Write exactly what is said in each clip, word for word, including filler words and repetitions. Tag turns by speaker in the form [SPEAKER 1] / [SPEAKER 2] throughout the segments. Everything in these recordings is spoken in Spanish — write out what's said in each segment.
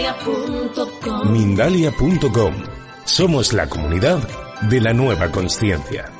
[SPEAKER 1] punto com.
[SPEAKER 2] Mindalia punto com. Somos la comunidad de la nueva consciencia.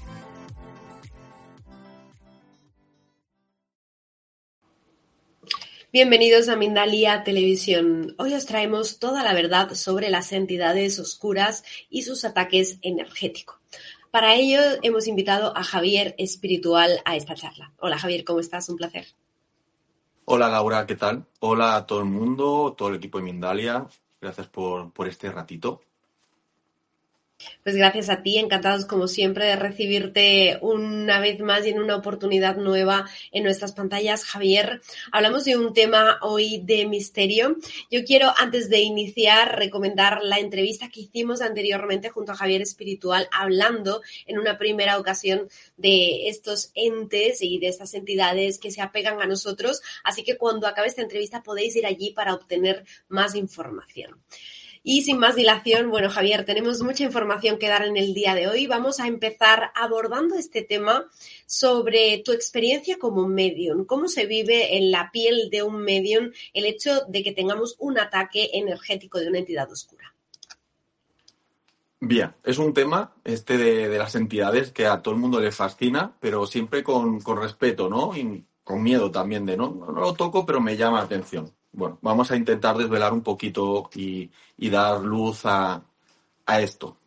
[SPEAKER 3] Bienvenidos a Mindalia Televisión. Hoy os traemos toda la verdad sobre las entidades oscuras y sus ataques energéticos. Para ello hemos invitado a Javier Espiritual a esta charla. Hola Javier, ¿cómo estás? Un placer.
[SPEAKER 4] Hola Laura, ¿qué tal? Hola a todo el mundo, todo el equipo de Mindalia. Gracias por, por este ratito.
[SPEAKER 3] Pues gracias a ti, encantados como siempre de recibirte una vez más y en una oportunidad nueva en nuestras pantallas. Javier, hablamos de un tema hoy de misterio. Yo quiero, antes de iniciar, recomendar la entrevista que hicimos anteriormente junto a Javier Espiritual, hablando en una primera ocasión de estos entes y de estas entidades que se apegan a nosotros. Así que cuando acabe esta entrevista podéis ir allí para obtener más información. Y sin más dilación, bueno, Javier, tenemos mucha información que dar en el día de hoy. Vamos a empezar abordando este tema sobre tu experiencia como medium. ¿Cómo se vive en la piel de un medium el hecho de que tengamos un ataque energético de una entidad oscura?
[SPEAKER 4] Bien, es un tema este de, de las entidades que a todo el mundo le fascina, pero siempre con, con respeto, ¿no? Y con miedo también de, ¿no? No lo toco, pero me llama la atención. Bueno, vamos a intentar desvelar un poquito y, y dar luz a, a esto.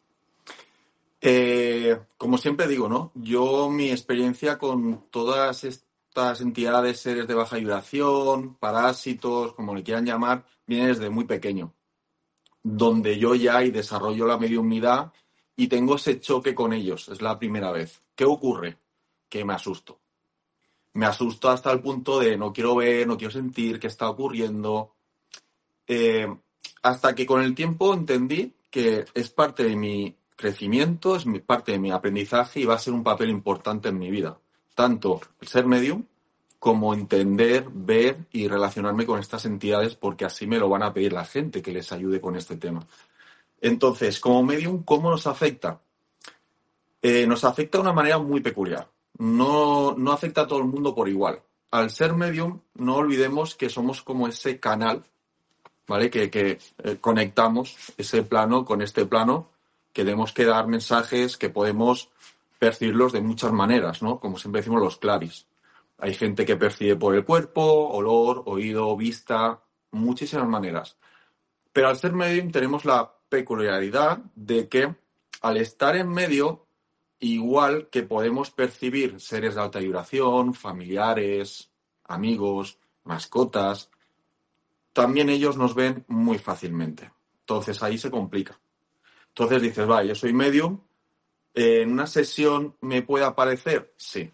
[SPEAKER 4] Eh, como siempre digo, ¿no? Yo, mi experiencia con todas estas entidades, seres de baja vibración, parásitos, como le quieran llamar, viene desde muy pequeño, donde yo ya y desarrollo la mediumnidad y tengo ese choque con ellos. Es la primera vez. ¿Qué ocurre? Que me asusto. Me asusto hasta el punto de no quiero ver, no quiero sentir qué está ocurriendo. Eh, hasta que con el tiempo entendí que es parte de mi crecimiento, es mi, parte de mi aprendizaje y va a ser un papel importante en mi vida. Tanto el ser medium como entender, ver y relacionarme con estas entidades, porque así me lo van a pedir la gente que les ayude con este tema. Entonces, como medium, ¿cómo nos afecta? Eh, nos afecta de una manera muy peculiar. No, no afecta a todo el mundo por igual. Al ser medium, no olvidemos que somos como ese canal, ¿vale? Que, que eh, conectamos ese plano con este plano, que tenemos que dar mensajes que podemos percibirlos de muchas maneras, ¿no? Como siempre decimos, los claris. Hay gente que percibe por el cuerpo, olor, oído, vista, muchísimas maneras. Pero al ser medium tenemos la peculiaridad de que al estar en medio, igual que podemos percibir seres de alta vibración, familiares, amigos, mascotas, también ellos nos ven muy fácilmente. Entonces ahí se complica. Entonces dices, vale, yo soy medium, eh, ¿en una sesión me puede aparecer? Sí.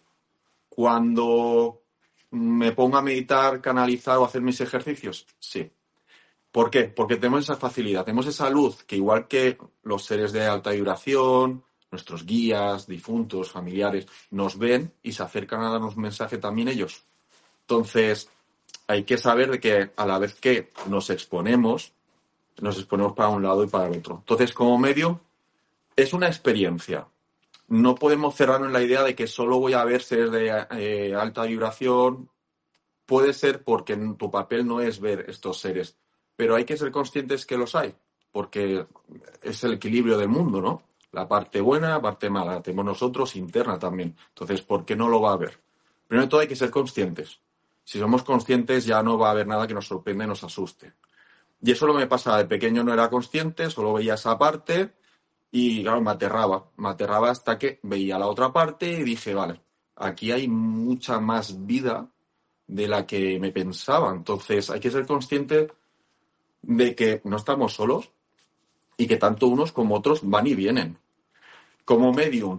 [SPEAKER 4] Cuando me pongo a meditar, canalizar o hacer mis ejercicios, sí. ¿Por qué? Porque tenemos esa facilidad, tenemos esa luz que igual que los seres de alta vibración, nuestros guías, difuntos, familiares, nos ven y se acercan a darnos mensaje también ellos. Entonces, hay que saber de que a la vez que nos exponemos, nos exponemos para un lado y para el otro. Entonces, como medio, es una experiencia. No podemos cerrarnos en la idea de que solo voy a ver seres de eh, alta vibración. Puede ser porque tu papel no es ver estos seres, pero hay que ser conscientes que los hay, porque es el equilibrio del mundo, ¿no? La parte buena, la parte mala, la tenemos nosotros interna también. Entonces, ¿por qué no lo va a haber? Primero de todo hay que ser conscientes. Si somos conscientes ya no va a haber nada que nos sorprenda y nos asuste. Y eso lo me pasa, de pequeño no era consciente, solo veía esa parte y claro, me aterraba. Me aterraba hasta que veía la otra parte y dije, vale, aquí hay mucha más vida de la que me pensaba. Entonces hay que ser consciente de que no estamos solos y que tanto unos como otros van y vienen. Como medium,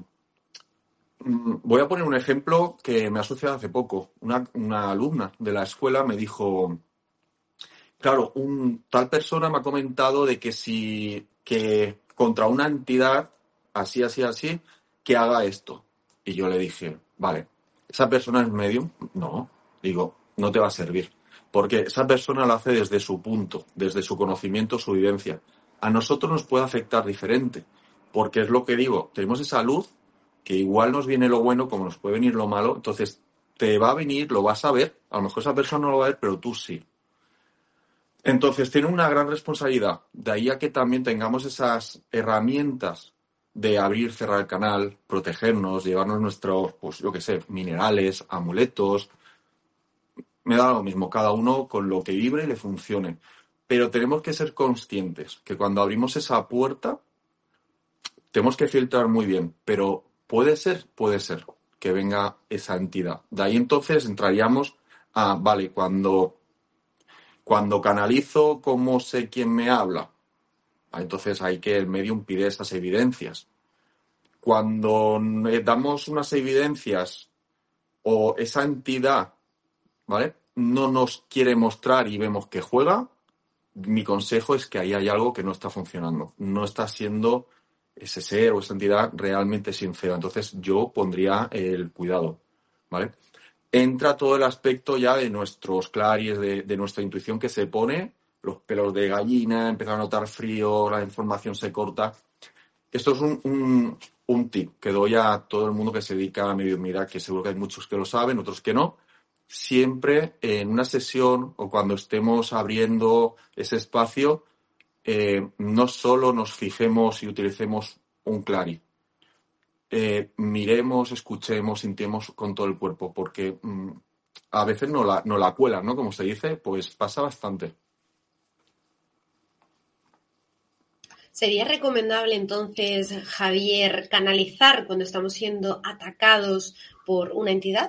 [SPEAKER 4] voy a poner un ejemplo que me ha sucedido hace poco. Una, una alumna de la escuela me dijo, claro, un, tal persona me ha comentado de que si que contra una entidad así, así, así, que haga esto. Y yo le dije, vale, ¿esa persona es medium? No, digo, no te va a servir. Porque esa persona lo hace desde su punto, desde su conocimiento, su vivencia. A nosotros nos puede afectar diferente, porque es lo que digo, tenemos esa luz que igual nos viene lo bueno como nos puede venir lo malo, entonces te va a venir, lo vas a ver, a lo mejor esa persona no lo va a ver, pero tú sí. Entonces, tiene una gran responsabilidad. De ahí a que también tengamos esas herramientas de abrir, cerrar el canal, protegernos, llevarnos nuestros, pues yo qué sé, minerales, amuletos. Me da lo mismo, cada uno con lo que vibre y le funcione. Pero tenemos que ser conscientes que cuando abrimos esa puerta, tenemos que filtrar muy bien. Pero puede ser, puede ser que venga esa entidad. De ahí entonces entraríamos a, vale, cuando, cuando canalizo, ¿cómo sé quién me habla? Entonces hay que el medium pide esas evidencias. Cuando damos unas evidencias o esa entidad, ¿vale?, no nos quiere mostrar y vemos que juega, mi consejo es que ahí hay algo que no está funcionando. No está siendo ese ser o esa entidad realmente sincera. Entonces yo pondría el cuidado, ¿vale? Entra todo el aspecto ya de nuestros claris, de, de nuestra intuición que se pone, los pelos de gallina, empezar a notar frío, la información se corta. Esto es un, un, un tip que doy a todo el mundo que se dedica a la mediunidad, que seguro que hay muchos que lo saben, otros que no. Siempre en una sesión o cuando estemos abriendo ese espacio, eh, no solo nos fijemos y utilicemos un clari. Eh, miremos, escuchemos, sintamos con todo el cuerpo, porque mmm, a veces no la, no la cuelan, ¿no? Como se dice, pues pasa bastante.
[SPEAKER 3] ¿Sería recomendable entonces, Javier, canalizar cuando estamos siendo atacados por una entidad?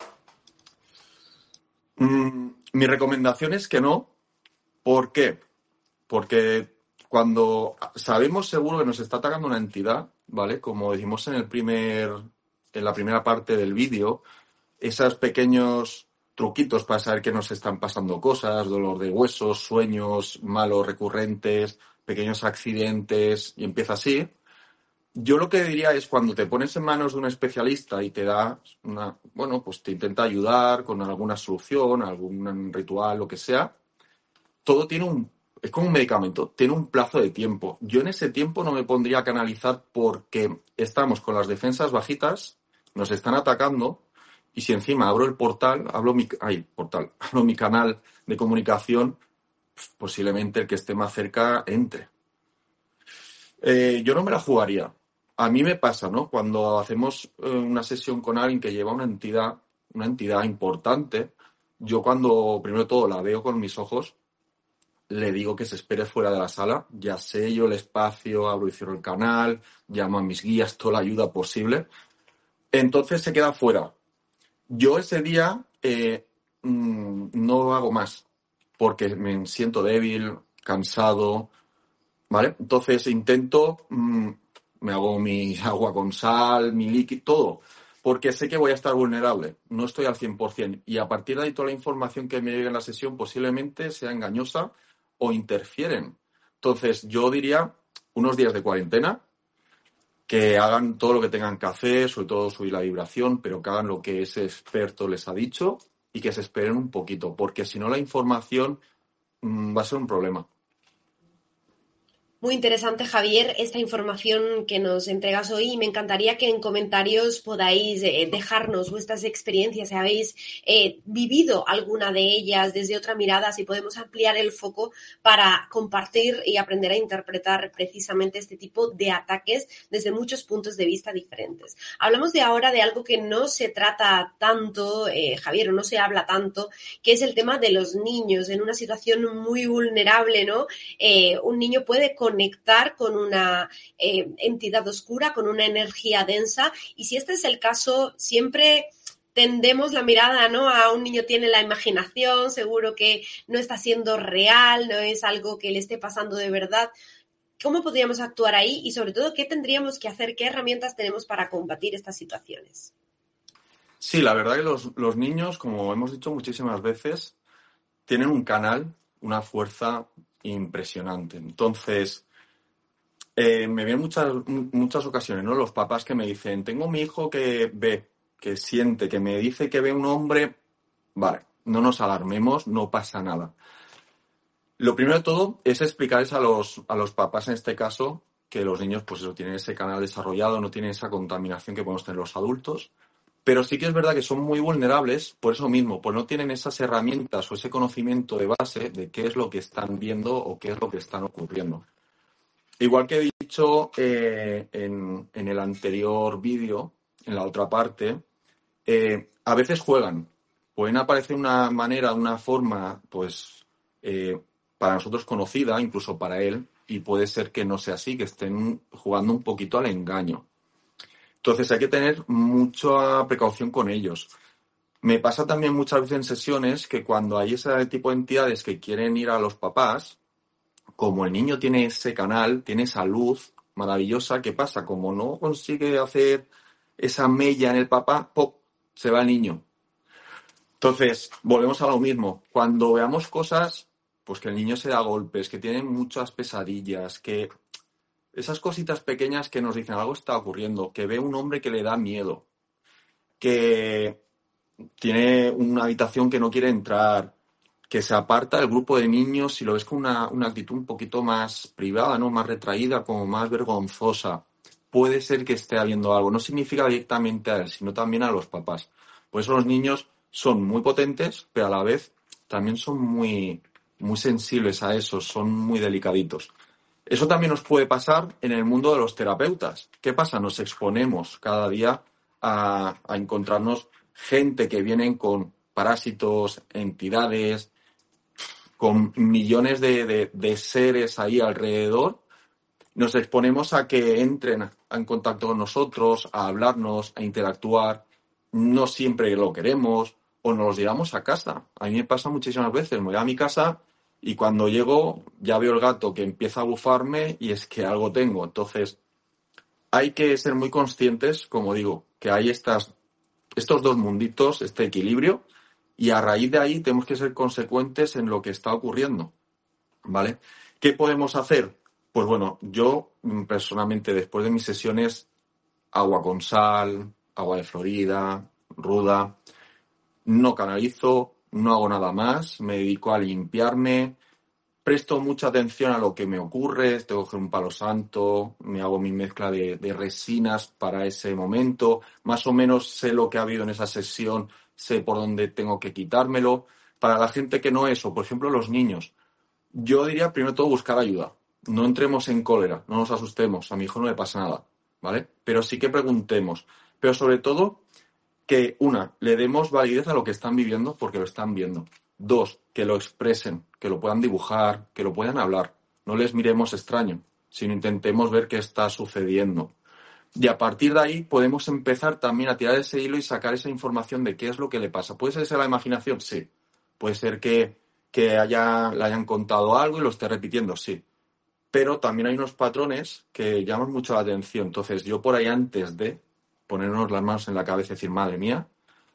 [SPEAKER 4] Mm, mi recomendación es que no. ¿Por qué? Porque cuando sabemos seguro que nos está atacando una entidad, ¿vale? Como decimos en el primer, en la primera parte del vídeo, esos pequeños truquitos para saber que nos están pasando cosas, dolor de huesos, sueños malos recurrentes, pequeños accidentes, y empieza así. Yo lo que diría es cuando te pones en manos de un especialista y te da una, bueno, pues te intenta ayudar con alguna solución, algún ritual, lo que sea, todo tiene un, es como un medicamento, tiene un plazo de tiempo. Yo en ese tiempo no me pondría a canalizar porque estamos con las defensas bajitas, nos están atacando, y si encima abro el portal, hablo mi, ay, portal, abro mi canal de comunicación, posiblemente el que esté más cerca entre. Eh, yo no me la jugaría. A mí me pasa, ¿no? Cuando hacemos eh, una sesión con alguien que lleva una entidad, una entidad importante, yo cuando primero todo la veo con mis ojos, le digo que se espere fuera de la sala, ya sello el espacio, abro y cierro el canal, llamo a mis guías, toda la ayuda posible. Entonces se queda fuera. Yo ese día eh, mmm, no hago más, porque me siento débil, cansado, ¿vale? Entonces intento, mmm, me hago mi agua con sal, mi líquido, todo, porque sé que voy a estar vulnerable, no estoy al cien por ciento. Y a partir de ahí toda la información que me llegue en la sesión posiblemente sea engañosa o interfieren. Entonces yo diría unos días de cuarentena, que hagan todo lo que tengan que hacer, sobre todo subir la vibración, pero que hagan lo que ese experto les ha dicho y que se esperen un poquito, porque si no la información mmm, va a ser un problema.
[SPEAKER 3] Muy interesante, Javier, esta información que nos entregas hoy, y me encantaría que en comentarios podáis eh, dejarnos vuestras experiencias, si habéis eh, vivido alguna de ellas desde otra mirada, si podemos ampliar el foco para compartir y aprender a interpretar precisamente este tipo de ataques desde muchos puntos de vista diferentes. Hablamos de ahora de algo que no se trata tanto, eh, Javier, o no se habla tanto, que es el tema de los niños en una situación muy vulnerable, ¿no? Eh, un niño puede con conectar con una eh, entidad oscura, con una energía densa, y si este es el caso, siempre tendemos la mirada, ¿no? A un niño tiene la imaginación, seguro que no está siendo real, no es algo que le esté pasando de verdad. ¿Cómo podríamos actuar ahí? Y sobre todo, ¿qué tendríamos que hacer? ¿Qué herramientas tenemos para combatir estas situaciones?
[SPEAKER 4] Sí, la verdad que los, los niños, como hemos dicho muchísimas veces, tienen un canal, una fuerza impresionante. Entonces, eh, me vienen muchas, muchas ocasiones, ¿no? Los papás que me dicen, tengo mi hijo que ve, que siente, que me dice que ve un hombre. Vale, no nos alarmemos, no pasa nada. Lo primero de todo es explicarles a los, a los papás, en este caso, que los niños, pues eso, tienen ese canal desarrollado, no tienen esa contaminación que podemos tener los adultos. Pero sí que es verdad que son muy vulnerables por eso mismo, pues no tienen esas herramientas o ese conocimiento de base de qué es lo que están viendo o qué es lo que están ocurriendo. Igual que he dicho eh, en, en el anterior vídeo, en la otra parte, eh, a veces juegan. Pueden aparecer una manera, una forma, pues, eh, para nosotros conocida, incluso para él, y puede ser que no sea así, que estén jugando un poquito al engaño. Entonces hay que tener mucha precaución con ellos. Me pasa también muchas veces en sesiones que cuando hay ese tipo de entidades que quieren ir a los papás, como el niño tiene ese canal, tiene esa luz maravillosa, ¿qué pasa? Como no consigue hacer esa mella en el papá, ¡pop!, se va el niño. Entonces, volvemos a lo mismo. Cuando veamos cosas, pues que el niño se da golpes, que tiene muchas pesadillas, que esas cositas pequeñas que nos dicen algo está ocurriendo, que ve un hombre que le da miedo, que tiene una habitación que no quiere entrar, que se aparta del grupo de niños y lo ves con una, una actitud un poquito más privada, ¿no? Más retraída, como más vergonzosa. Puede ser que esté habiendo algo. No significa directamente a él, sino también a los papás. Por eso los niños son muy potentes, pero a la vez también son muy, muy sensibles a eso, son muy delicaditos. Eso también nos puede pasar en el mundo de los terapeutas. ¿Qué pasa? Nos exponemos cada día a, a encontrarnos gente que vienen con parásitos, entidades, con millones de, de, de seres ahí alrededor. Nos exponemos a que entren en contacto con nosotros, a hablarnos, a interactuar. No siempre lo queremos o nos los llevamos a casa. A mí me pasa muchísimas veces. Me voy a mi casa y cuando llego ya veo el gato que empieza a bufarme y es que algo tengo. Entonces, hay que ser muy conscientes, como digo, que hay estas, estos dos munditos, este equilibrio, y a raíz de ahí tenemos que ser consecuentes en lo que está ocurriendo, ¿vale? ¿Qué podemos hacer? Pues bueno, yo personalmente después de mis sesiones, agua con sal, agua de Florida, ruda, no canalizo, no hago nada más, me dedico a limpiarme, presto mucha atención a lo que me ocurre, tengo que coger un palo santo, me hago mi mezcla de, de resinas para ese momento, más o menos sé lo que ha habido en esa sesión, sé por dónde tengo que quitármelo. Para la gente que no es, o por ejemplo los niños, yo diría primero todo buscar ayuda. No entremos en cólera, no nos asustemos, a mi hijo no le pasa nada, ¿vale? Pero sí que preguntemos. Pero sobre todo, que una, le demos validez a lo que están viviendo porque lo están viendo. Dos, que lo expresen, que lo puedan dibujar, que lo puedan hablar. No les miremos extraño, sino intentemos ver qué está sucediendo. Y a partir de ahí podemos empezar también a tirar ese hilo y sacar esa información de qué es lo que le pasa. ¿Puede ser esa la imaginación? Sí. Puede ser que, que haya, le hayan contado algo y lo esté repitiendo, sí. Pero también hay unos patrones que llaman mucho la atención. Entonces, yo por ahí antes de ponernos las manos en la cabeza y decir, madre mía,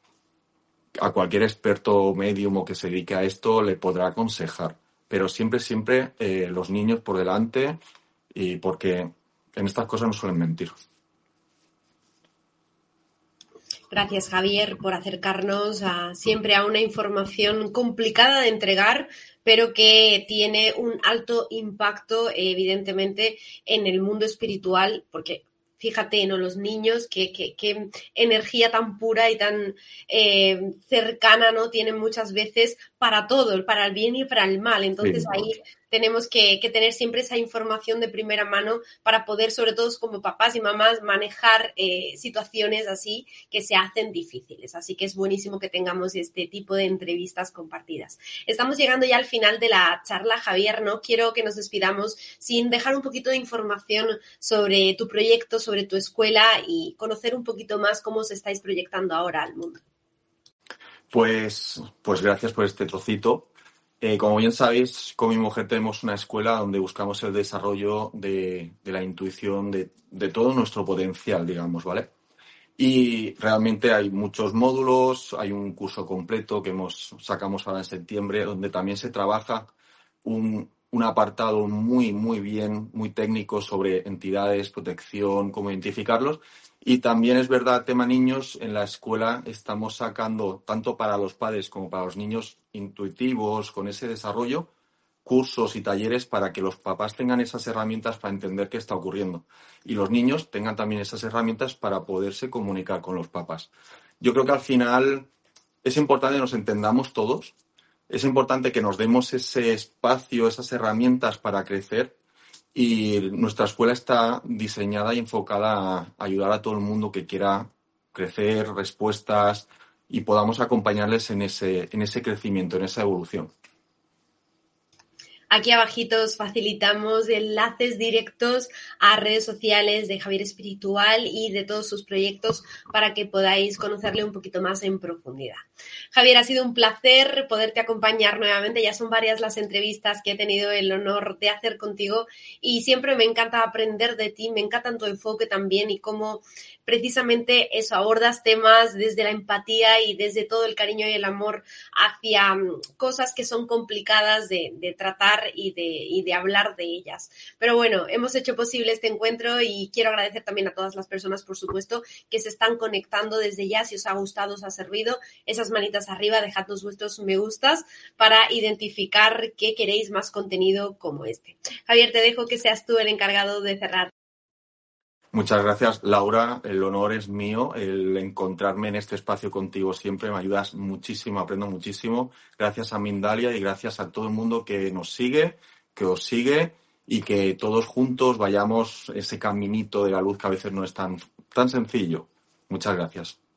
[SPEAKER 4] a cualquier experto médium o que se dedique a esto le podrá aconsejar. Pero siempre, siempre eh, los niños por delante, y porque en estas cosas no suelen mentir.
[SPEAKER 3] Gracias, Javier, por acercarnos a, siempre a una información complicada de entregar, pero que tiene un alto impacto, evidentemente, en el mundo espiritual, porque fíjate, ¿no? Los niños, qué, qué, qué energía tan pura y tan eh, cercana, ¿no? Tienen muchas veces para todo, para el bien y para el mal. Entonces, sí, ahí tenemos que, que tener siempre esa información de primera mano para poder, sobre todo como papás y mamás, manejar eh, situaciones así que se hacen difíciles. Así que es buenísimo que tengamos este tipo de entrevistas compartidas. Estamos llegando ya al final de la charla, Javier, ¿no? Quiero que nos despidamos sin dejar un poquito de información sobre tu proyecto, sobre tu escuela y conocer un poquito más cómo os estáis proyectando ahora al mundo.
[SPEAKER 4] Pues, pues gracias por este trocito. Eh, como bien sabéis, con mi mujer tenemos una escuela donde buscamos el desarrollo de, de la intuición, de, de todo nuestro potencial, digamos, ¿vale? Y realmente hay muchos módulos, hay un curso completo que hemos sacamos ahora en septiembre, donde también se trabaja un, un apartado muy, muy bien, muy técnico sobre entidades, protección, cómo identificarlos. Y también es verdad, tema niños, en la escuela estamos sacando, tanto para los padres como para los niños intuitivos, con ese desarrollo, cursos y talleres para que los papás tengan esas herramientas para entender qué está ocurriendo. Y los niños tengan también esas herramientas para poderse comunicar con los papás. yo creo que al final es importante que nos entendamos todos, es importante que nos demos ese espacio, esas herramientas para crecer, y nuestra escuela está diseñada y enfocada a ayudar a todo el mundo que quiera crecer, respuestas, y podamos acompañarles en ese, en ese crecimiento, en esa evolución.
[SPEAKER 3] Aquí abajito os facilitamos enlaces directos a redes sociales de Javier Espiritual y de todos sus proyectos para que podáis conocerle un poquito más en profundidad. Javier, ha sido un placer poderte acompañar nuevamente. Ya son varias las entrevistas que he tenido el honor de hacer contigo y siempre me encanta aprender de ti, me encanta tu enfoque también y cómo precisamente eso, abordas temas desde la empatía y desde todo el cariño y el amor hacia cosas que son complicadas de, de tratar y de, y de hablar de ellas. Pero bueno, hemos hecho posible este encuentro y quiero agradecer también a todas las personas, por supuesto, que se están conectando desde ya. Si os ha gustado, os ha servido, esas manitas arriba, dejadnos vuestros me gustas para identificar que queréis más contenido como este. Javier, te dejo que seas tú el encargado de cerrar.
[SPEAKER 4] Muchas gracias, Laura. El honor es mío, el encontrarme en este espacio contigo siempre. Me ayudas muchísimo, aprendo muchísimo. Gracias a Mindalia y gracias a todo el mundo que nos sigue, que os sigue y que todos juntos vayamos ese caminito de la luz que a veces no es tan, tan sencillo. Muchas gracias.